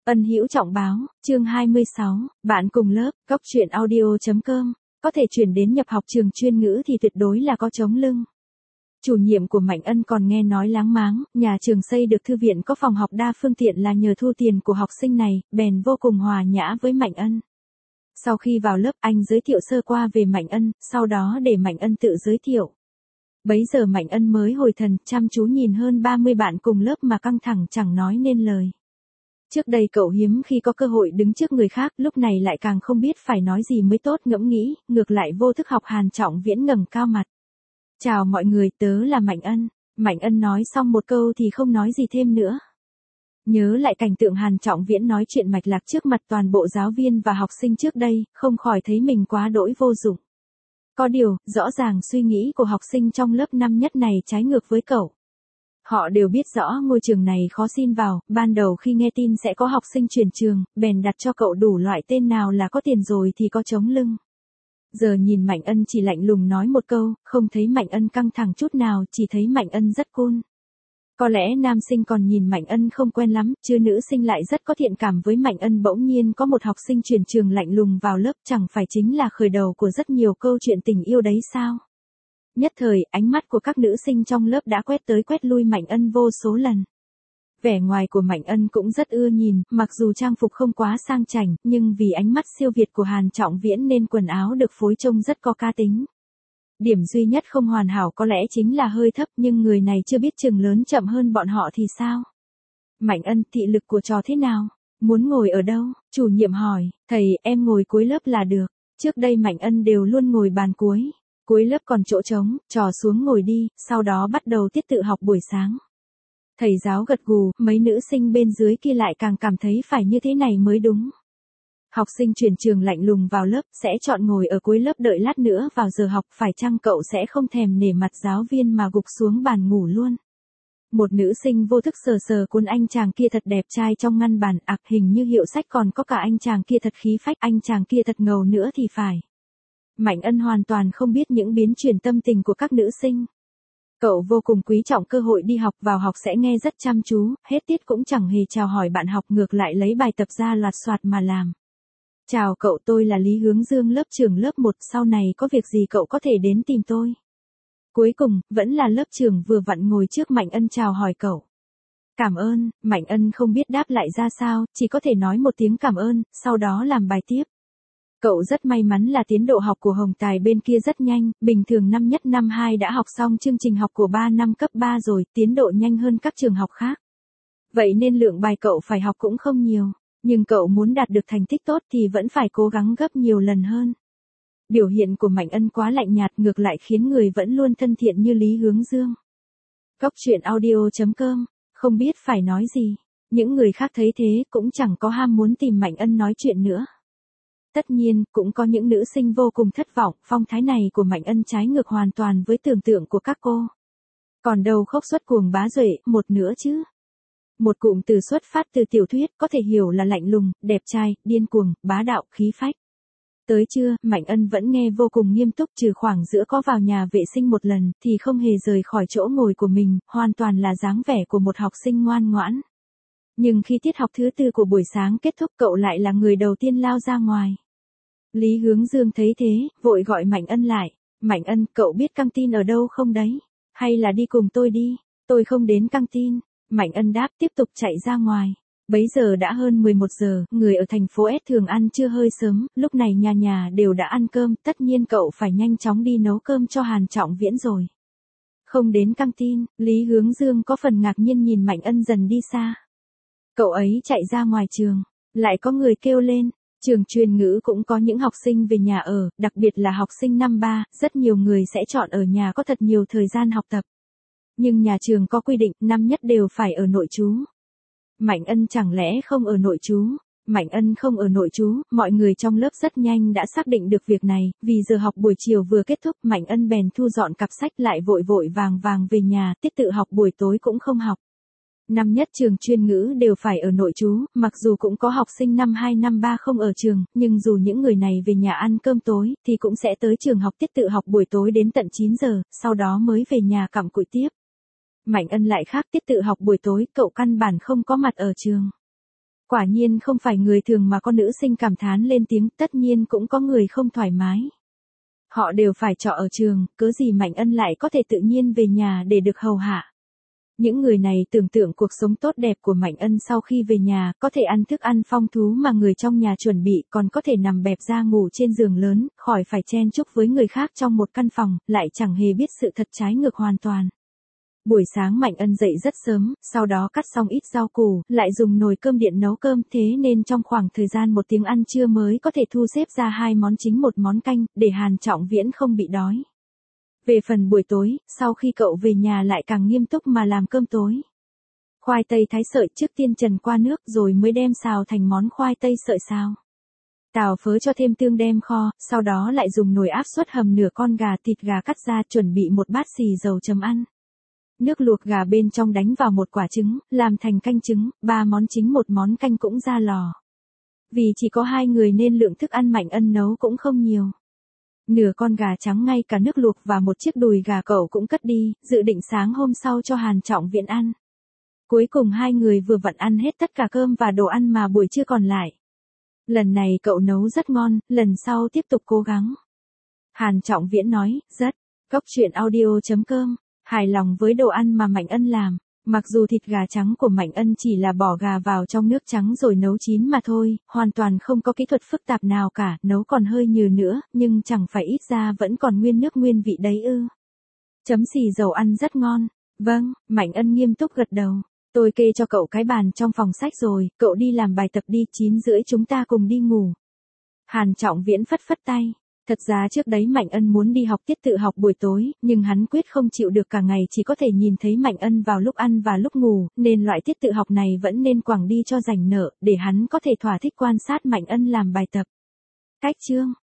Ân Hữu Trọng báo, chương 26, bạn cùng lớp, góc truyện audio.com, có thể chuyển đến nhập học trường chuyên ngữ thì tuyệt đối là có chống lưng. Chủ nhiệm của Mạnh Ân còn nghe nói láng máng, nhà trường xây được thư viện có phòng học đa phương tiện là nhờ thu tiền của học sinh này, bèn vô cùng hòa nhã với Mạnh Ân. Sau khi vào lớp anh giới thiệu sơ qua về Mạnh Ân, sau đó để Mạnh Ân tự giới thiệu. Bấy giờ Mạnh Ân mới hồi thần, chăm chú nhìn hơn 30 bạn cùng lớp mà căng thẳng chẳng nói nên lời. Trước đây cậu hiếm khi có cơ hội đứng trước người khác, lúc này lại càng không biết phải nói gì mới tốt, ngẫm nghĩ, ngược lại vô thức học Hàn Trọng Viễn ngẩng cao mặt. Chào mọi người, tớ là Mạnh Ân. Mạnh Ân nói xong một câu thì không nói gì thêm nữa. Nhớ lại cảnh tượng Hàn Trọng Viễn nói chuyện mạch lạc trước mặt toàn bộ giáo viên và học sinh trước đây, không khỏi thấy mình quá đỗi vô dụng. Có điều, rõ ràng suy nghĩ của học sinh trong lớp năm nhất này trái ngược với cậu. Họ đều biết rõ ngôi trường này khó xin vào, ban đầu khi nghe tin sẽ có học sinh chuyển trường, bèn đặt cho cậu đủ loại tên nào là có tiền rồi thì có chống lưng. Giờ nhìn Mạnh Ân chỉ lạnh lùng nói một câu, không thấy Mạnh Ân căng thẳng chút nào, chỉ thấy Mạnh Ân rất cool. Có lẽ nam sinh còn nhìn Mạnh Ân không quen lắm, chứ nữ sinh lại rất có thiện cảm với Mạnh Ân. Bỗng nhiên có một học sinh chuyển trường lạnh lùng vào lớp, chẳng phải chính là khởi đầu của rất nhiều câu chuyện tình yêu đấy sao? Nhất thời, ánh mắt của các nữ sinh trong lớp đã quét tới quét lui Mạnh Ân vô số lần. Vẻ ngoài của Mạnh Ân cũng rất ưa nhìn, mặc dù trang phục không quá sang chảnh, nhưng vì ánh mắt siêu việt của Hàn Trọng Viễn nên quần áo được phối trông rất có cá tính. Điểm duy nhất không hoàn hảo có lẽ chính là hơi thấp, nhưng người này chưa biết chừng lớn chậm hơn bọn họ thì sao? Mạnh Ân, thị lực của trò thế nào? Muốn ngồi ở đâu? Chủ nhiệm hỏi. Thầy, em ngồi cuối lớp là được. Trước đây Mạnh Ân đều luôn ngồi bàn cuối. Cuối lớp còn chỗ trống, trò xuống ngồi đi, sau đó bắt đầu tiết tự học buổi sáng. Thầy giáo gật gù, mấy nữ sinh bên dưới kia lại càng cảm thấy phải như thế này mới đúng. Học sinh chuyển trường lạnh lùng vào lớp, sẽ chọn ngồi ở cuối lớp đợi lát nữa vào giờ học, phải chăng cậu sẽ không thèm nể mặt giáo viên mà gục xuống bàn ngủ luôn. Một nữ sinh vô thức sờ sờ cuốn anh chàng kia thật đẹp trai trong ngăn bàn, hình như hiệu sách còn có cả anh chàng kia thật khí phách, anh chàng kia thật ngầu nữa thì phải. Mạnh Ân hoàn toàn không biết những biến chuyển tâm tình của các nữ sinh. Cậu vô cùng quý trọng cơ hội đi học, vào học sẽ nghe rất chăm chú, hết tiết cũng chẳng hề chào hỏi bạn học, ngược lại lấy bài tập ra loạt soạt mà làm. Chào cậu, tôi là Lý Hướng Dương, lớp trưởng lớp 1, sau này có việc gì cậu có thể đến tìm tôi. Cuối cùng, vẫn là lớp trưởng vừa vặn ngồi trước Mạnh Ân chào hỏi cậu. Cảm ơn, Mạnh Ân không biết đáp lại ra sao, chỉ có thể nói một tiếng cảm ơn, sau đó làm bài tiếp. Cậu rất may mắn là tiến độ học của Hồng Tài bên kia rất nhanh, bình thường năm nhất năm 2 đã học xong chương trình học của 3 năm cấp 3 rồi, tiến độ nhanh hơn các trường học khác. Vậy nên lượng bài cậu phải học cũng không nhiều, nhưng cậu muốn đạt được thành tích tốt thì vẫn phải cố gắng gấp nhiều lần hơn. Biểu hiện của Mạnh Ân quá lạnh nhạt, ngược lại khiến người vẫn luôn thân thiện như Lý Hướng Dương. Góc truyện audio.com, không biết phải nói gì, những người khác thấy thế cũng chẳng có ham muốn tìm Mạnh Ân nói chuyện nữa. Tất nhiên, cũng có những nữ sinh vô cùng thất vọng, phong thái này của Mạnh Ân trái ngược hoàn toàn với tưởng tượng của các cô. Còn đâu khốc xuất cuồng bá duệ, một nữa chứ. Một cụm từ xuất phát từ tiểu thuyết, có thể hiểu là lạnh lùng, đẹp trai, điên cuồng, bá đạo, khí phách. Tới trưa, Mạnh Ân vẫn nghe vô cùng nghiêm túc, trừ khoảng giữa có vào nhà vệ sinh một lần, thì không hề rời khỏi chỗ ngồi của mình, hoàn toàn là dáng vẻ của một học sinh ngoan ngoãn. Nhưng khi tiết học thứ 4 của buổi sáng kết thúc, cậu lại là người đầu tiên lao ra ngoài. Lý Hướng Dương thấy thế, vội gọi Mạnh Ân lại. Mạnh Ân, cậu biết căng tin ở đâu không đấy? Hay là đi cùng tôi đi? Tôi không đến căng tin. Mạnh Ân đáp, tiếp tục chạy ra ngoài. Bấy giờ đã hơn 11 giờ, người ở thành phố S thường ăn trưa hơi sớm, lúc này nhà nhà đều đã ăn cơm, tất nhiên cậu phải nhanh chóng đi nấu cơm cho Hàn Trọng Viễn rồi. Không đến căng tin, Lý Hướng Dương có phần ngạc nhiên nhìn Mạnh Ân dần đi xa. Cậu ấy chạy ra ngoài trường, lại có người kêu lên. Trường chuyên ngữ cũng có những học sinh về nhà ở, đặc biệt là học sinh năm 3, rất nhiều người sẽ chọn ở nhà có thật nhiều thời gian học tập. Nhưng nhà trường có quy định, năm nhất đều phải ở nội trú. Mạnh Ân chẳng lẽ không ở nội trú? Mạnh Ân không ở nội trú, mọi người trong lớp rất nhanh đã xác định được việc này, vì giờ học buổi chiều vừa kết thúc, Mạnh Ân bèn thu dọn cặp sách lại vội vội vàng vàng về nhà, tiết tự học buổi tối cũng không học. Năm nhất trường chuyên ngữ đều phải ở nội trú, mặc dù cũng có học sinh năm 2 năm 3 không ở trường, nhưng dù những người này về nhà ăn cơm tối, thì cũng sẽ tới trường học tiết tự học buổi tối đến tận 9 giờ, sau đó mới về nhà cặm cụi tiếp. Mạnh Ân lại khác, tiết tự học buổi tối, cậu căn bản không có mặt ở trường. Quả nhiên không phải người thường mà có nữ sinh cảm thán lên tiếng, tất nhiên cũng có người không thoải mái. Họ đều phải trọ ở trường, cớ gì Mạnh Ân lại có thể tự nhiên về nhà để được hầu hạ. Những người này tưởng tượng cuộc sống tốt đẹp của Mạnh Ân sau khi về nhà, có thể ăn thức ăn phong thú mà người trong nhà chuẩn bị, còn có thể nằm bẹp ra ngủ trên giường lớn, khỏi phải chen chúc với người khác trong một căn phòng, lại chẳng hề biết sự thật trái ngược hoàn toàn. Buổi sáng Mạnh Ân dậy rất sớm, sau đó cắt xong ít rau củ, lại dùng nồi cơm điện nấu cơm, thế nên trong khoảng thời gian 1 tiếng ăn trưa mới có thể thu xếp ra 2 món chính 1 món canh, để Hàn Trọng Viễn không bị đói. Về phần buổi tối, sau khi cậu về nhà lại càng nghiêm túc mà làm cơm tối. Khoai tây thái sợi trước tiên trần qua nước rồi mới đem xào thành món khoai tây sợi xào. Tào phớ cho thêm tương đem kho, sau đó lại dùng nồi áp suất hầm nửa con gà thịt gà cắt ra chuẩn bị một bát xì dầu chấm ăn. Nước luộc gà bên trong đánh vào 1 quả trứng, làm thành canh trứng, 3 món chính 1 món canh cũng ra lò. Vì chỉ có 2 người nên lượng thức ăn Mạnh Ân nấu cũng không nhiều. Nửa con gà trắng ngay cả nước luộc và 1 chiếc đùi gà cậu cũng cất đi, dự định sáng hôm sau cho Hàn Trọng Viễn ăn. Cuối cùng 2 người vừa vặn ăn hết tất cả cơm và đồ ăn mà buổi trưa còn lại. Lần này cậu nấu rất ngon, lần sau tiếp tục cố gắng. Hàn Trọng Viễn nói, rất. Cốc truyện audio.com, hài lòng với đồ ăn mà Mạnh Ân làm. Mặc dù thịt gà trắng của Mạnh Ân chỉ là bỏ gà vào trong nước trắng rồi nấu chín mà thôi, hoàn toàn không có kỹ thuật phức tạp nào cả, nấu còn hơi nhừ nữa, nhưng chẳng phải ít ra vẫn còn nguyên nước nguyên vị đấy ư. Chấm xì dầu ăn rất ngon. Vâng, Mạnh Ân nghiêm túc gật đầu. Tôi kê cho cậu cái bàn trong phòng sách rồi, cậu đi làm bài tập đi, 9:30 chúng ta cùng đi ngủ. Hàn Trọng Viễn phất phất tay. Thật ra trước đấy Mạnh Ân muốn đi học tiết tự học buổi tối, nhưng hắn quyết không chịu được cả ngày chỉ có thể nhìn thấy Mạnh Ân vào lúc ăn và lúc ngủ, nên loại tiết tự học này vẫn nên quẳng đi cho rảnh nợ, để hắn có thể thỏa thích quan sát Mạnh Ân làm bài tập. Cách chương